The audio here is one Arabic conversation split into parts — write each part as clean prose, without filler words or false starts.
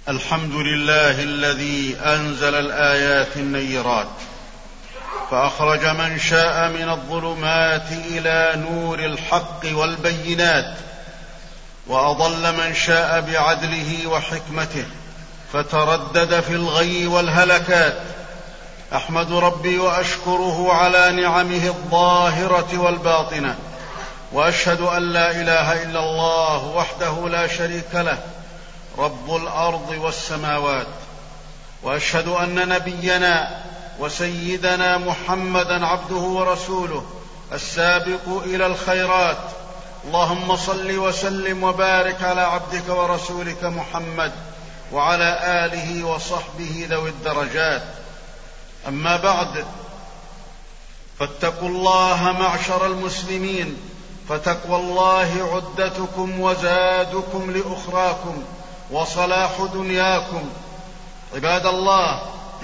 الحمد لله الذي أنزل الآيات النيرات فأخرج من شاء من الظلمات إلى نور الحق والبينات، وأضل من شاء بعدله وحكمته فتردد في الغي والهلكات. أحمد ربي وأشكره على نعمه الظاهرة والباطنة، وأشهد أن لا إله إلا الله وحده لا شريك له رب الأرض والسماوات، وأشهد أن نبينا وسيدنا محمدًا عبده ورسوله السابق إلى الخيرات. اللهم صل وسلم وبارك على عبدك ورسولك محمد وعلى آله وصحبه ذوي الدرجات. أما بعد، فاتقوا الله معشر المسلمين، فتقوى الله عدتكم وزادكم لأخراكم وصلاح دنياكم. عباد الله،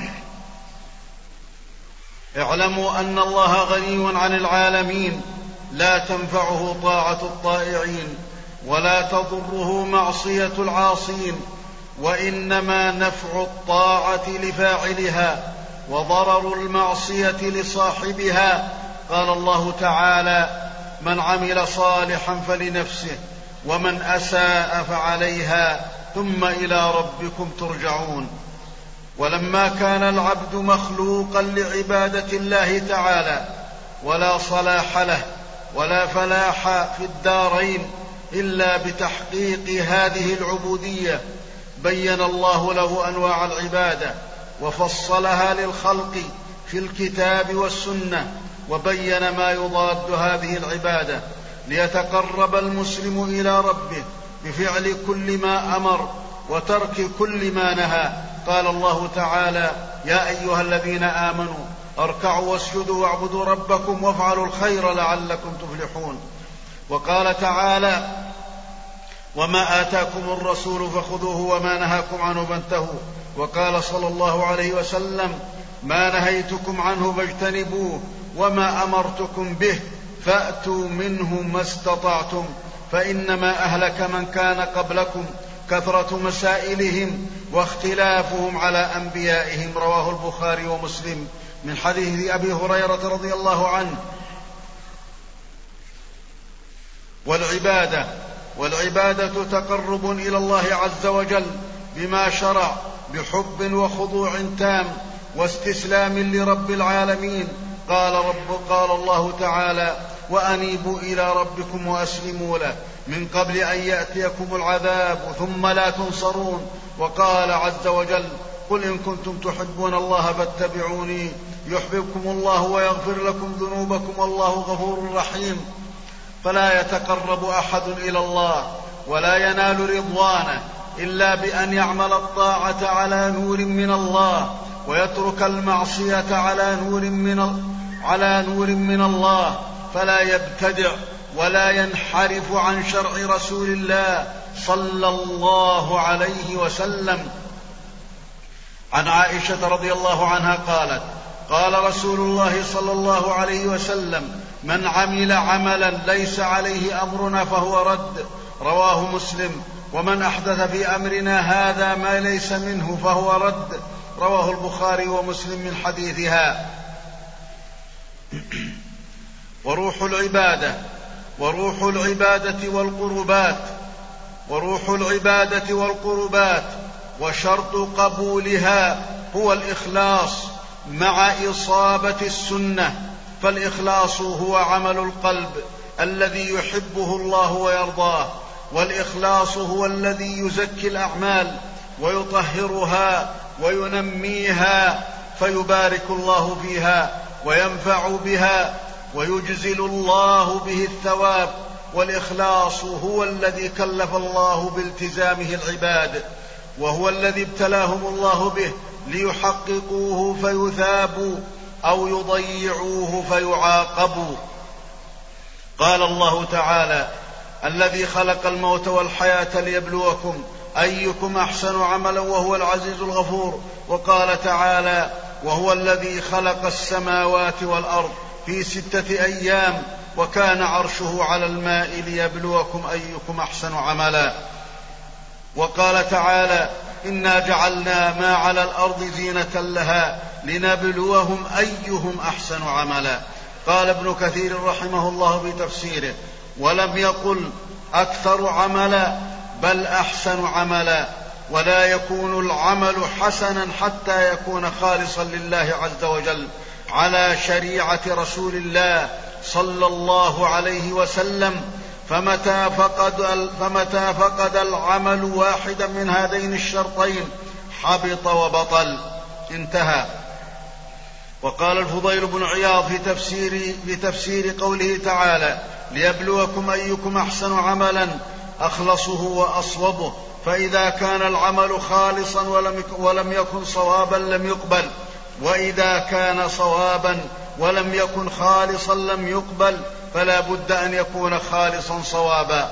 اعلموا أن الله غني عن العالمين، لا تنفعه طاعة الطائعين ولا تضره معصية العاصين، وإنما نفع الطاعة لفاعلها وضرر المعصية لصاحبها. قال الله تعالى: من عمل صالحا فلنفسه ومن أساء فعليها ثم إلى ربكم ترجعون. ولما كان العبد مخلوقا لعبادة الله تعالى ولا صلاح له ولا فلاح في الدارين إلا بتحقيق هذه العبودية، بين الله له أنواع العبادة وفصلها للخلق في الكتاب والسنة، وبين ما يضاد هذه العبادة ليتقرب المسلم إلى ربه بفعل كل ما أمر وترك كل ما نهى. قال الله تعالى: يا أيها الذين آمنوا اركعوا واسجدوا واعبدوا ربكم وافعلوا الخير لعلكم تفلحون. وقال تعالى: وما آتاكم الرسول فخذوه وما نهاكم عنه فانتهوا. وقال صلى الله عليه وسلم: ما نهيتكم عنه فاجتنبوه وما أمرتكم به فأتوا منه ما استطعتم، فإنما أهلك من كان قبلكم كثرة مسائلهم واختلافهم على أنبيائهم. رواه البخاري ومسلم من حديث أبي هريرة رضي الله عنه. والعبادة تقرب إلى الله عز وجل بما شرع بحب وخضوع تام واستسلام لرب العالمين. قال الله تعالى: وأنيبوا إلى ربكم وأسلموا له من قبل أن يأتيكم العذاب ثم لا تنصرون. وقال عز وجل: قل إن كنتم تحبون الله فاتبعوني يحببكم الله ويغفر لكم ذنوبكم والله غفور رحيم. فلا يتقرب أحد إلى الله ولا ينال رضوانه إلا بأن يعمل الطاعة على نور من الله ويترك المعصية على نور من الله، فلا يبتدع ولا ينحرف عن شرع رسول الله صلى الله عليه وسلم. عن عائشة رضي الله عنها قالت: قال رسول الله صلى الله عليه وسلم: من عمل عملا ليس عليه أمرنا فهو رد. رواه مسلم. ومن أحدث في أمرنا هذا ما ليس منه فهو رد. رواه البخاري ومسلم من حديثها. وروح العبادة والقربات وشرط قبولها هو الإخلاص مع إصابة السنة. فالإخلاص هو عمل القلب الذي يحبه الله ويرضاه، والإخلاص هو الذي يزكي الأعمال ويطهرها وينميها فيبارك الله فيها وينفع بها ويجزل الله به الثواب. والإخلاص هو الذي كلف الله بالتزامه العباد، وهو الذي ابتلاهم الله به ليحققوه فيثابوا أو يضيعوه فيعاقبوا. قال الله تعالى: الذي خلق الموت والحياة ليبلوكم أيكم أحسن عملا وهو العزيز الغفور. وقال تعالى: وهو الذي خلق السماوات والأرض في 6 أيام وكان عرشه على الماء ليبلوكم أيكم أحسن عملا. وقال تعالى: إنا جعلنا ما على الأرض زينة لها لنبلوهم أيهم أحسن عملا. قال ابن كثير رحمه الله في تفسيره: ولم يقل أكثر عملا بل أحسن عملا، ولا يكون العمل حسنا حتى يكون خالصا لله عز وجل على شريعة رسول الله صلى الله عليه وسلم. فمتى فقد العمل واحدا من هذين الشرطين حبط وبطل. انتهى. وقال الفضيل بن عياض في تفسير قوله تعالى: ليبلوكم أيكم أحسن عملا، أخلصه وأصوبه، فإذا كان العمل خالصا ولم يكن صوابا لم يقبل، وإذا كان صوابا ولم يكن خالصا لم يقبل، فلا بد أن يكون خالصا صوابا.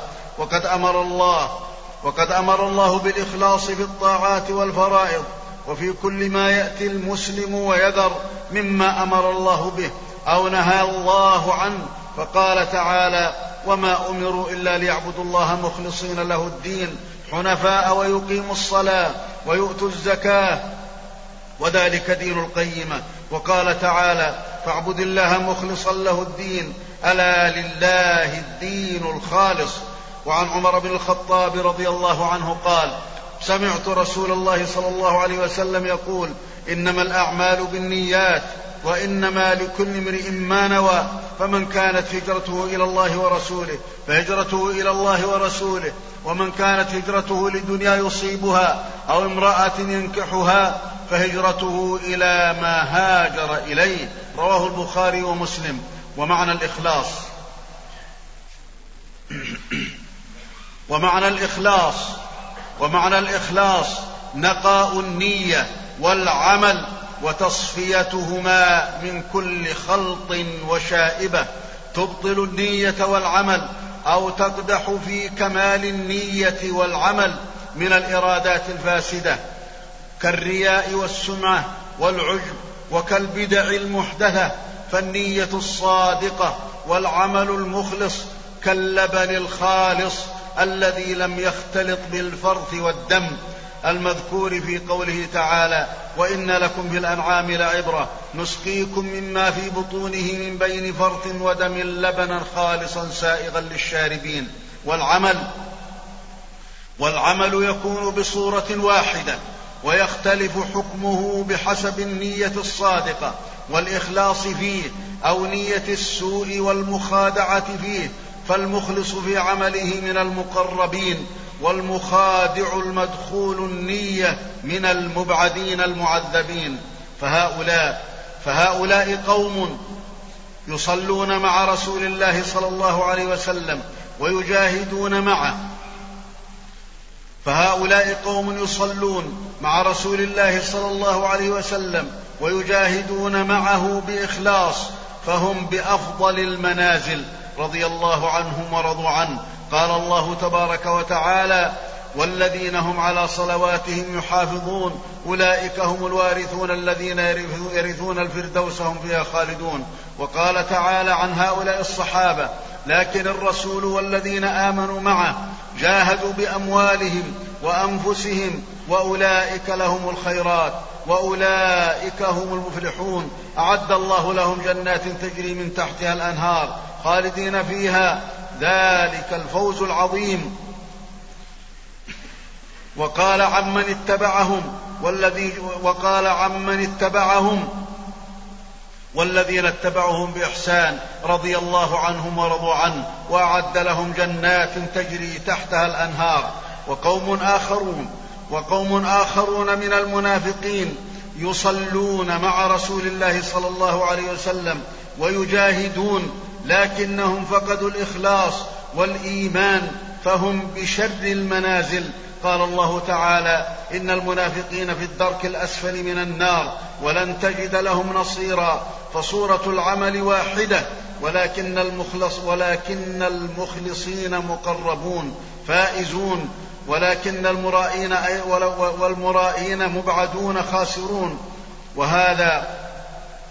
وقد أمر الله بالإخلاص في الطاعات والفرائض وفي كل ما يأتي المسلم ويذر مما أمر الله به أو نهى الله عنه، فقال تعالى: وما أمروا إلا ليعبدوا الله مخلصين له الدين حنفاء ويقيموا الصلاة ويؤتوا الزكاة وذلك دين القيمة. وقال تعالى: فاعبد الله مخلصا له الدين ألا لله الدين الخالص. وعن عمر بن الخطاب رضي الله عنه قال: سمعت رسول الله صلى الله عليه وسلم يقول: إنما الأعمال بالنيات وإنما لكل امرئ ما نوى، فمن كانت هجرته إلى الله ورسوله فهجرته إلى الله ورسوله، ومن كانت هجرته لدنيا يصيبها أو امرأة ينكحها فهجرته إلى ما هاجر إليه. رواه البخاري ومسلم. ومعنى الإخلاص نقاء النية والعمل وتصفيتهما من كل خلط وشائبة تبطل النية والعمل أو تقدح في كمال النية والعمل من الإرادات الفاسدة كالرياء والسمعة والعجب وكالبدع المحدثة. فالنية الصادقة والعمل المخلص كاللبن الخالص الذي لم يختلط بالفرث والدم المذكور في قوله تعالى: وإن لكم في الأنعام لعبرة نسقيكم مما في بطونه من بين فرث ودم لبنا خالصا سائغا للشاربين. والعمل يكون بصورة واحدة ويختلف حكمه بحسب النية الصادقة والإخلاص فيه أو نية السوء والمخادعة فيه. فالمخلص في عمله من المقربين، والمخادع المدخول النية من المبعدين المعذبين. فهؤلاء قوم يصلون مع رسول الله صلى الله عليه وسلم ويجاهدون معه. فهؤلاء قوم يصلون مع رسول الله صلى الله عليه وسلم ويجاهدون معه بإخلاص، فهم بأفضل المنازل رضي الله عنهم ورضوا عنه. قال الله تبارك وتعالى: والذين هم على صلواتهم يحافظون أولئك هم الوارثون الذين يرثون الفردوس هم فيها خالدون. وقال تعالى عن هؤلاء الصحابة: لكن الرسول والذين آمنوا معه جاهدوا بأموالهم وأنفسهم وأولئك لهم الخيرات وأولئك هم المفلحون. أعد الله لهم جنات تجري من تحتها الأنهار خالدين فيها ذلك الفوز العظيم. وقال عمن اتبعهم والذين اتبعوهم بإحسان رضي الله عنهم ورضوا عنه وأعد لهم جنات تجري تحتها الأنهار. وقوم آخرون من المنافقين يصلون مع رسول الله صلى الله عليه وسلم ويجاهدون، لكنهم فقدوا الإخلاص والإيمان فهم بشر المنازل. قال الله تعالى: إن المنافقين في الدرك الأسفل من النار ولن تجد لهم نصيرا. فصورة العمل واحدة، ولكن المخلصين مقربون فائزون، ولكن والمرائين مبعدون خاسرون.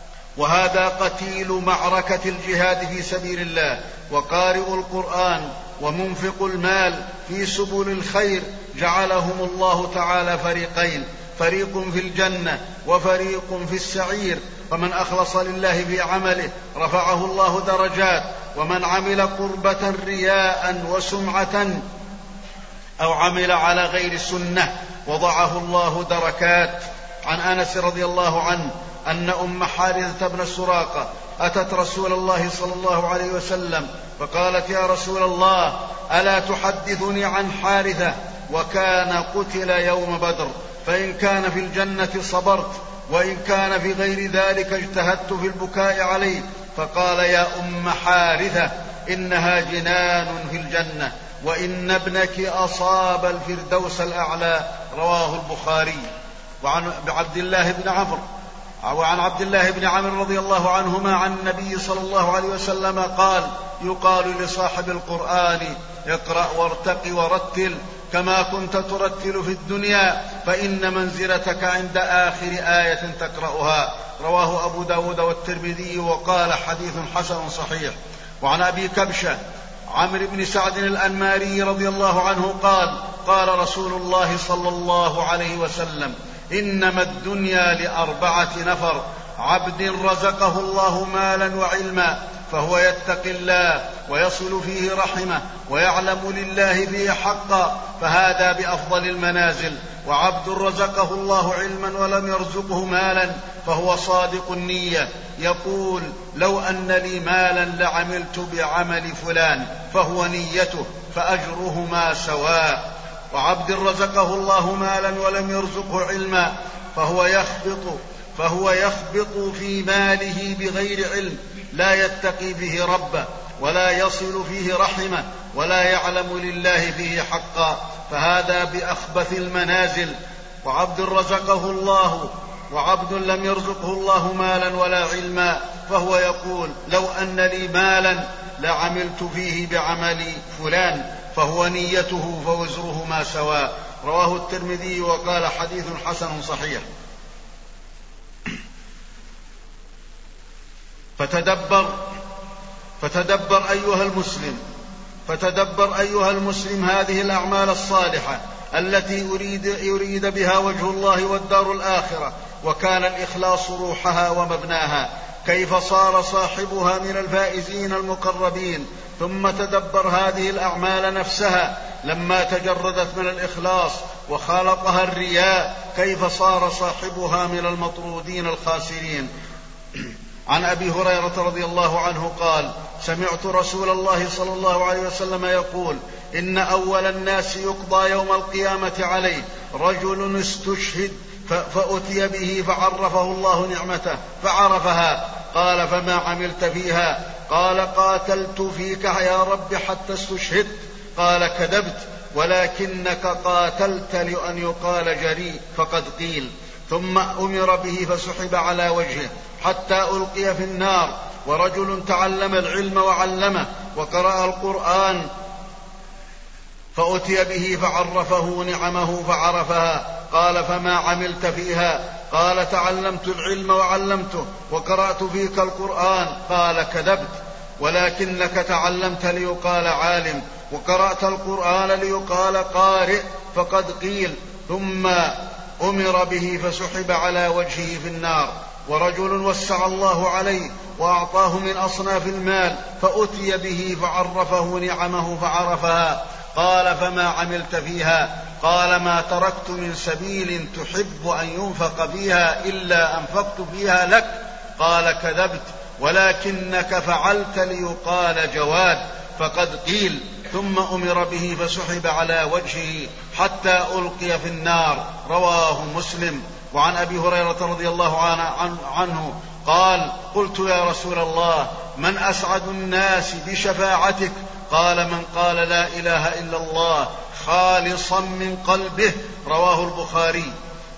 وهذا قتيل معركة الجهاد في سبيل الله وقارئ القرآن ومنفق المال في سبل الخير جعلهم الله تعالى فريقين، فريق في الجنة وفريق في السعير. فمن أخلص لله في عمله رفعه الله درجات، ومن عمل قربة رياء وسمعة أو عمل على غير سنة وضعه الله دركات. عن أنس رضي الله عنه أن أم حارثة بن سراقة أتت رسول الله صلى الله عليه وسلم فقالت: يا رسول الله، ألا تحدثني عن حارثة وكان قتل يوم بدر، فإن كان في الجنة صبرت، وإن كان في غير ذلك اجتهدت في البكاء عليه. فقال: يا أم حارثة، إنها جنان في الجنة، وإن ابنك أصاب الفردوس الأعلى. رواه البخاري. وعن عبد الله بن عمرو رضي الله عنهما عن النبي صلى الله عليه وسلم قال: يقال لصاحب القرآن: اقرأ وارتق ورتل كما كنت ترتل في الدنيا، فإن منزلتك عند آخر آية تقرأها. رواه أبو داود والترمذي وقال: حديث حسن صحيح. وعن أبي كبشة عمرو بن سعد الأنماري رضي الله عنه قال: قال رسول الله صلى الله عليه وسلم: إنما الدنيا لأربعة نفر: عبد رزقه الله مالا وعلما فهو يتقي الله ويصل فيه رحمه ويعلم لله فيه حقا فهذا بأفضل المنازل، وعبد رزقه الله علما ولم يرزقه مالا فهو صادق النية يقول: لو أن لي مالا لعملت بعمل فلان، فهو نيته فأجرهما سواء. وعبد رزقه الله مالا ولم يرزقه علما فهو يخبط في ماله بغير علم، لا يتقي به ربه ولا يصل فيه رحمه ولا يعلم لله فيه حقا، فهذا بأخبث المنازل. وعبد رزقه الله وعبد لم يرزقه الله مالا ولا علما فهو يقول: لو أن لي مالا لعملت فيه بعمل فلان، فهو نيته فوزرهما سواء. رواه الترمذي وقال: حديث حسن صحيح. فتدبر أيها المسلم هذه الأعمال الصالحة التي يريد بها وجه الله والدار الآخرة، وكان الإخلاص روحها ومبناها، كيف صار صاحبها من الفائزين المقربين. ثم تدبر هذه الأعمال نفسها لما تجردت من الإخلاص وخالطها الرياء، كيف صار صاحبها من المطرودين الخاسرين. عن أبي هريرة رضي الله عنه قال: سمعت رسول الله صلى الله عليه وسلم يقول: إن أول الناس يقضى يوم القيامة عليه رجل استشهد فأتي به فعرفه الله نعمته فعرفها، قال: فما عملت فيها؟ قال: قاتلت فيك يا رب حتى استشهدت. قال: كذبت، ولكنك قاتلت لأن يقال جريء فقد قيل. ثم أمر به فسحب على وجهه حتى ألقي في النار. ورجل تعلم العلم وعلمه وقرأ القرآن فأتي به فعرفه نعمه فعرفها، قال: فما عملت فيها؟ قال: تعلمت العلم وعلمته وقرأت فيك القرآن. قال: كذبت، ولكنك تعلمت ليقال عالم وقرأت القرآن ليقال قارئ فقد قيل. ثم أمر به فسحب على وجهه في النار. ورجل وسع الله عليه وأعطاه من أصناف المال فأتي به فعرفه نعمه فعرفها، قال: فما عملت فيها؟ قال: ما تركت من سبيل تحب أن ينفق فيها إلا أنفقت فيها لك. قال: كذبت، ولكنك فعلت ليقال جواد فقد قيل. ثم أمر به فسحب على وجهه حتى ألقي في النار. رواه مسلم. وعن أبي هريرة رضي الله عنه قال: قلت: يا رسول الله، من أسعد الناس بشفاعتك؟ قال: من قال لا إله إلا الله خالصا من قلبه. رواه البخاري.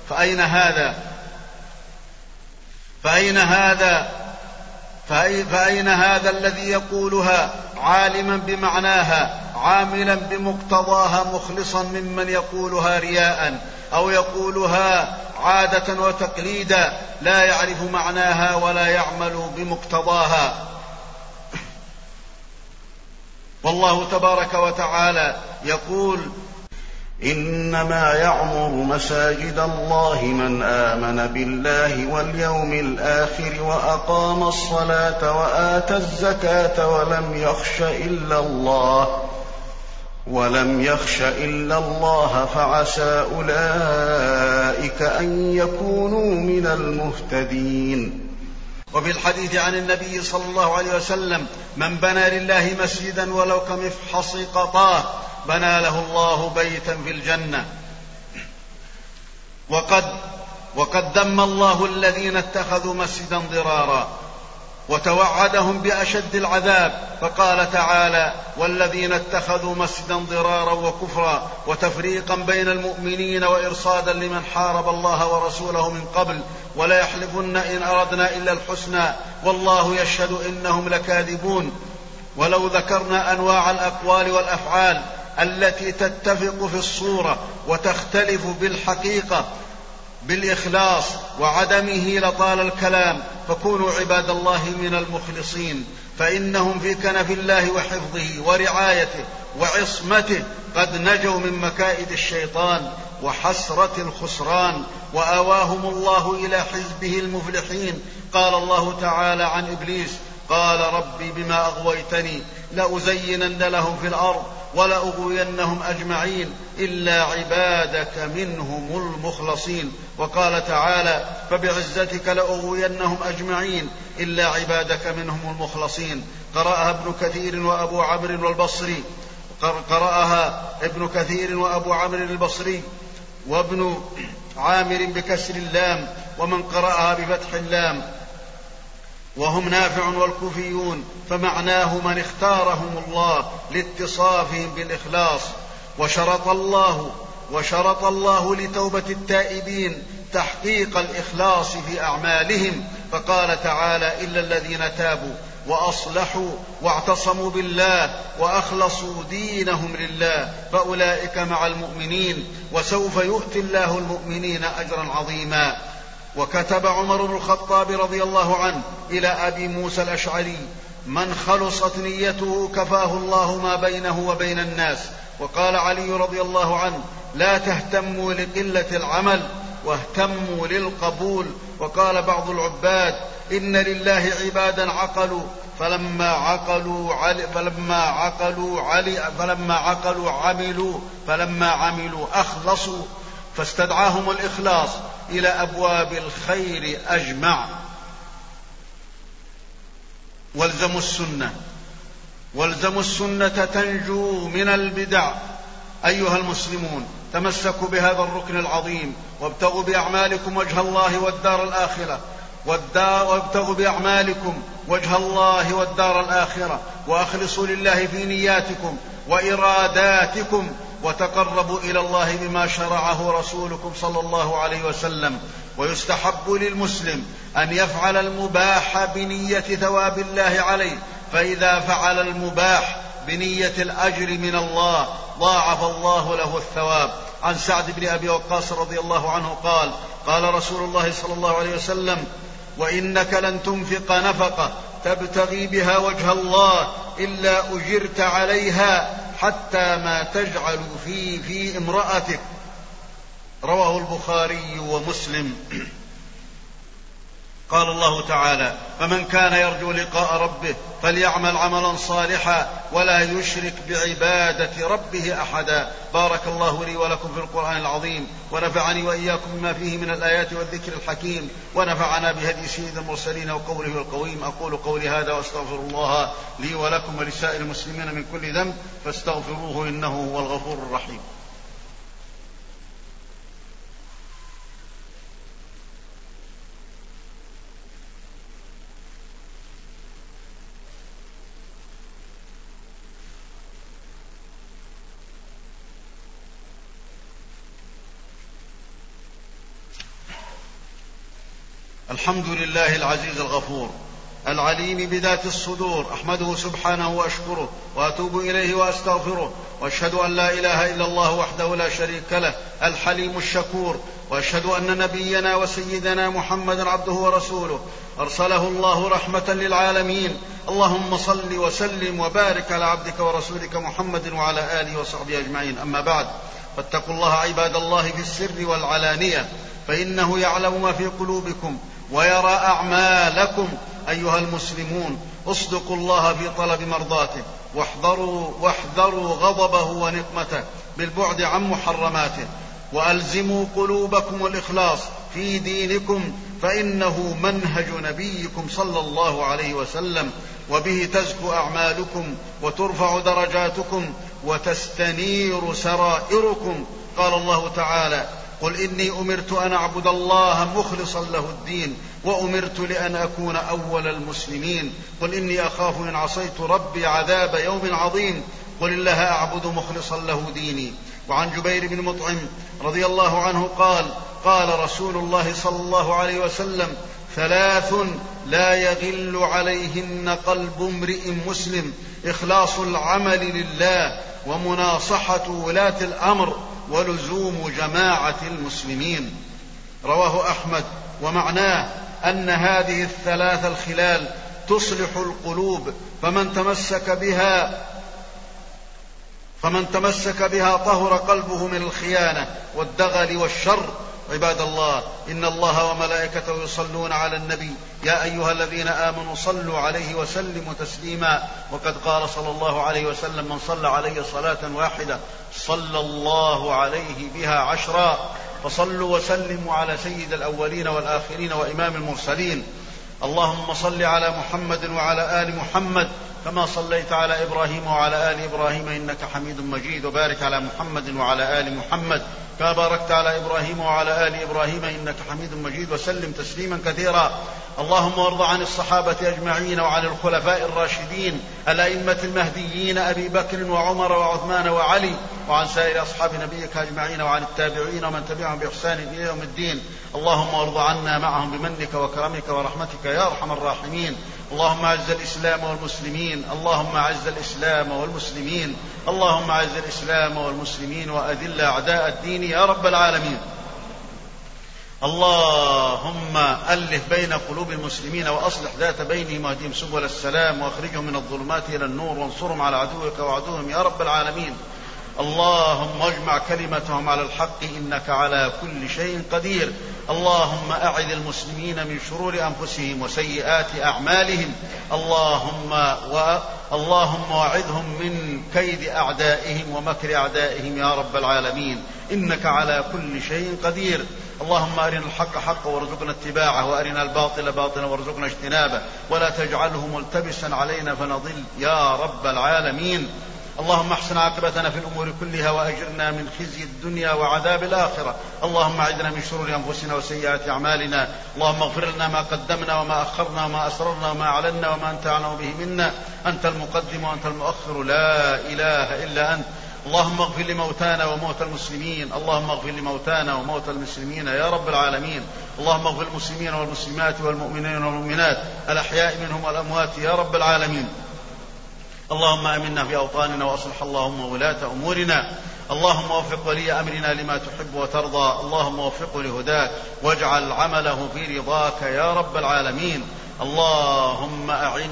فأين هذا الذي يقولها عالما بمعناها عاملا بمقتضاها مخلصا ممن يقولها رياء أو يقولها عادة وتقليدا لا يعرف معناها ولا يعمل بمقتضاها؟ والله تبارك وتعالى يقول: إنما يعمر مساجد الله من آمن بالله واليوم الآخر وأقام الصلاة وآتى الزكاة ولم يخش إلا الله فعسى أولئك أن يكونوا من المهتدين. وفي الحديث عن النبي صلى الله عليه وسلم: من بنى لله مسجدا ولو كمفحص قطاه بنى له الله بيتا في الجنة. وقد ذم الله الذين اتخذوا مسجدا ضرارا وتوعدهم بأشد العذاب، فقال تعالى: والذين اتخذوا مسجدا ضرارا وكفرا وتفريقا بين المؤمنين وإرصادا لمن حارب الله ورسوله من قبل ولا يحلفن إن أردنا إلا الحسنى والله يشهد إنهم لكاذبون. ولو ذكرنا أنواع الأقوال والأفعال التي تتفق في الصورة وتختلف بالحقيقة بالإخلاص وعدمه لطال الكلام، فكونوا عباد الله من المخلصين، فإنهم في كنف الله وحفظه ورعايته وعصمته قد نجوا من مكائد الشيطان وحسرة الخسران، وآواهم الله إلى حزبه المفلحين. قال الله تعالى عن إبليس: قال ربي بما أغويتني لأزينن لهم في الأرض ولأغوينهم أجمعين إلا عبادك منهم المخلصين. وقال تعالى: فبعزتك لأغوينهم أجمعين إلا عبادك منهم المخلصين. قرأها ابن كثير وأبو عمرو البصري وابن عامر بكسر اللام، ومن قرأها بفتح اللام وهم نافع والكوفيون، فمعناه من اختارهم الله لاتصافهم بالإخلاص. وشرط الله لتوبة التائبين تحقيق الإخلاص في أعمالهم، فقال تعالى: إلا الذين تابوا وأصلحوا واعتصموا بالله وأخلصوا دينهم لله فأولئك مع المؤمنين وسوف يؤتي الله المؤمنين أجرا عظيما. وكتب عمر بن الخطاب رضي الله عنه إلى أبي موسى الأشعري: من خلصت نيته كفاه الله ما بينه وبين الناس. وقال علي رضي الله عنه: لا تهتموا لقلة العمل واهتموا للقبول. وقال بعض العباد: إن لله عبادا عقلوا فلما عملوا أخلصوا، فاستدعاهم الإخلاص إلى أبواب الخير أجمع. والزموا السنة تنجوا من البدع. أيها المسلمون، تمسكوا بهذا الركن العظيم وابتغوا بأعمالكم وجه الله والدار الآخرة وأخلصوا لله في نياتكم وإراداتكم، وتقربوا إلى الله بما شرعه رسولكم صلى الله عليه وسلم. ويستحب للمسلم أن يفعل المباح بنية ثواب الله عليه، فإذا فعل المباح بنية الأجر من الله ضاعف الله له الثواب. عن سعد بن أبي وقاص رضي الله عنه قال: قال رسول الله صلى الله عليه وسلم: وإنك لن تنفق نفقة تبتغي بها وجه الله إلا أجرت عليها حتى ما تجعل في امرأتك. رواه البخاري ومسلم. قال الله تعالى: فمن كان يرجو لقاء ربه فليعمل عملا صالحا ولا يشرك بعبادة ربه أحدا. بارك الله لي ولكم في القرآن العظيم، ونفعني وإياكم بما فيه من الآيات والذكر الحكيم، ونفعنا بهدي سيد المرسلين وقوله القويم. أقول قولي هذا وأستغفر الله لي ولكم ولسائر المسلمين من كل ذنب فاستغفروه إنه هو الغفور الرحيم. الحمد لله العزيز الغفور العليم بذات الصدور، أحمده سبحانه وأشكره وأتوب إليه وأستغفره، وأشهد أن لا إله إلا الله وحده لا شريك له الحليم الشكور، وأشهد أن نبينا وسيدنا محمدا عبده ورسوله أرسله الله رحمة للعالمين. اللهم صل وسلم وبارك على عبدك ورسولك محمد وعلى آله وصحبه أجمعين. أما بعد، فاتقوا الله عباد الله في السر والعلانية، فإنه يعلم ما في قلوبكم ويرى أعمالكم. أيها المسلمون، اصدقوا الله في طلب مرضاته، واحذروا غضبه ونقمته بالبعد عن محرماته، وألزموا قلوبكم الإخلاص في دينكم، فإنه منهج نبيكم صلى الله عليه وسلم، وبه تزكو أعمالكم وترفع درجاتكم وتستنير سرائركم. قال الله تعالى: قل إني أمرت أن أعبد الله مخلصا له الدين وأمرت لأن أكون أول المسلمين. قل إني أخاف إن عصيت ربي عذاب يوم عظيم. قل الله أعبد مخلصا له ديني. وعن جبير بن مطعم رضي الله عنه قال: قال رسول الله صلى الله عليه وسلم: 3 لا يغل عليهن قلب امرئ مسلم: إخلاص العمل لله، ومناصحة ولاة الأمر، ولزوم جماعة المسلمين. رواه أحمد. ومعناه أن هذه 3 الخلال تصلح القلوب، فمن تمسك بها طهر قلبه من الخيانة والدغل والشر. عباد الله، إن الله وملائكته يصلون على النبي، يا أيها الذين آمنوا صلوا عليه وسلموا تسليما. وقد قال صلى الله عليه وسلم: من صلى علي صلاة واحدة صلى الله عليه بها 10. فصلوا وسلموا على سيد الأولين والآخرين وإمام المرسلين. اللهم صل على محمد وعلى آل محمد كما صليت على إبراهيم وعلى آل إبراهيم إنك حميد مجيد، وبارك على محمد وعلى آل محمد كما باركت على إبراهيم وعلى آل إبراهيم إنك حميد مجيد، وسلم تسليما كثيرا. اللهم وارض عن الصحابة أجمعين، وعن الخلفاء الراشدين الأئمة المهديين أبي بكر وعمر وعثمان وعلي، وعن سائر أصحاب نبيك أجمعين، وعن التابعين ومن تبعهم بإحسان إلى يوم الدين. اللهم وارض عنا معهم بمنك وكرمك ورحمتك يا أرحم الراحمين. اللهم أعز الإسلام والمسلمين، اللهم أعز الإسلام والمسلمين، اللهم أعز الإسلام والمسلمين، وأذل أعداء الدين يا رب العالمين. اللهم ألف بين قلوب المسلمين وأصلح ذات بينهم واهدهم سبل السلام، واخرجهم من الظلمات إلى النور، وانصرهم على عدوك وعدوهم يا رب العالمين. اللهم اجمع كلمتهم على الحق إنك على كل شيء قدير. اللهم أعذ المسلمين من شرور أنفسهم وسيئات أعمالهم. اللهم وعذهم من كيد أعدائهم ومكر أعدائهم يا رب العالمين، إنك على كل شيء قدير. اللهم أرنا الحق حقا وارزقنا اتباعه، وأرنا الباطل باطلا وارزقنا اجتنابه، ولا تجعله ملتبسا علينا فنضل يا رب العالمين. اللهم احسن عاقبتنا في الأمور كلها، وأجرنا من خزي الدنيا وعذاب الآخرة. اللهم أعذنا من شرور أنفسنا وسيئات أعمالنا. اللهم اغفر لنا ما قدمنا وما أخرنا وما أسررنا وما أعلنا وما أنت أعلم به منا. أنت المقدم وأنت المؤخر، لا إله إلا أنت. اللهم اغفر لموتانا وموتى المسلمين، اللهم اغفر لموتانا وموتى المسلمين يا رب العالمين. اللهم اغفر المسلمين والمسلمات والمؤمنين والمؤمنات الأحياء منهم والأموات يا رب العالمين. اللهم آمنا في أوطاننا، وأصلح اللهم ولاة أمورنا. اللهم وفق ولي أمرنا لما تحب وترضى. اللهم وفقه لهداك، واجعل عمله في رضاك يا رب العالمين. اللهم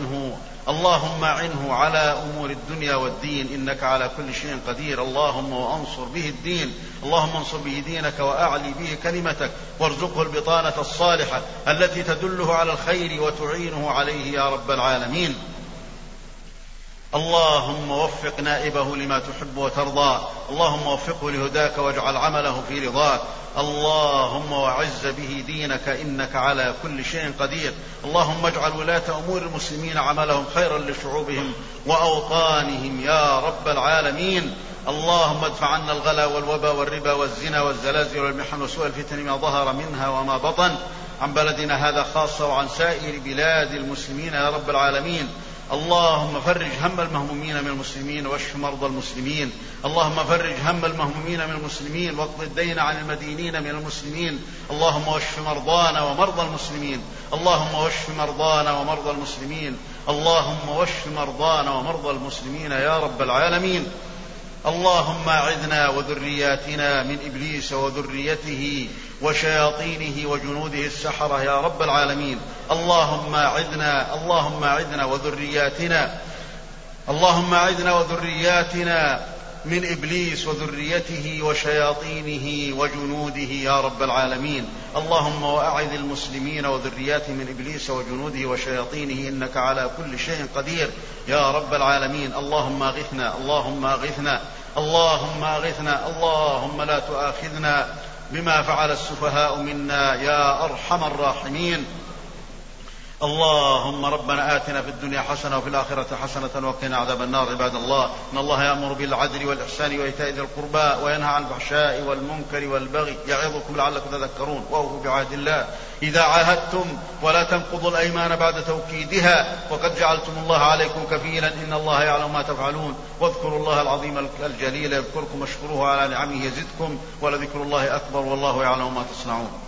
أعنه على أمور الدنيا والدين، إنك على كل شيء قدير. اللهم وأنصر به الدين، اللهم انصر به دينك وأعلي به كلمتك، وارزقه البطانة الصالحة التي تدله على الخير وتعينه عليه يا رب العالمين. اللهم وفق نائبه لما تحب وترضى. اللهم وفقه لهداك، واجعل عمله في رضاك. اللهم وعز به دينك، إنك على كل شيء قدير. اللهم اجعل ولاة أمور المسلمين عملهم خيرا لشعوبهم وأوطانهم يا رب العالمين. اللهم ادفع عنا الغلا والوبا والربا والزنا والزلازل والمحن وسوء الفتن ما ظهر منها وما بطن، عن بلدنا هذا خاصة وعن سائر بلاد المسلمين يا رب العالمين. اللهم فرج هم المهمومين من المسلمين واشف مرضى المسلمين. اللهم فرج هم المهمومين من المسلمين واقض الدين عن المدينين من المسلمين. اللهم واشف مرضانا ومرضى المسلمين. اللهم واشف مرضانا ومرضى المسلمين. اللهم واشف مرضانا ومرضى المسلمين يا رب العالمين. اللهم أعذنا وذرياتنا من إبليس وذريته وشياطينه وجنوده السحرة يا رب العالمين. اللهم أعذنا وذرياتنا من إبليس وذريته وشياطينه وجنوده يا رب العالمين. اللهم وأعذ المسلمين وذرياتهم من إبليس وجنوده وشياطينه إنك على كل شيء قدير يا رب العالمين. اللهم أغثنا اللهم لا تؤاخذنا بما فعل السفهاء منا يا أرحم الراحمين. اللهم ربنا آتنا في الدنيا حسنة وفي الآخرة حسنة وقنا عذاب النار. عباد الله، إن الله يأمر بالعدل والإحسان وإيتاء ذي القربى وينهى عن الفحشاء والمنكر والبغي يعظكم لعلكم تذكرون. وأوفوا بعهد الله إذا عاهدتم ولا تنقضوا الأيمان بعد توكيدها وقد جعلتم الله عليكم كفيلا إن الله يعلم ما تفعلون. واذكروا الله العظيم الجليل يذكركم واشكروه على نعمه يزدكم ولذكر الله أكبر والله يعلم ما تصنعون.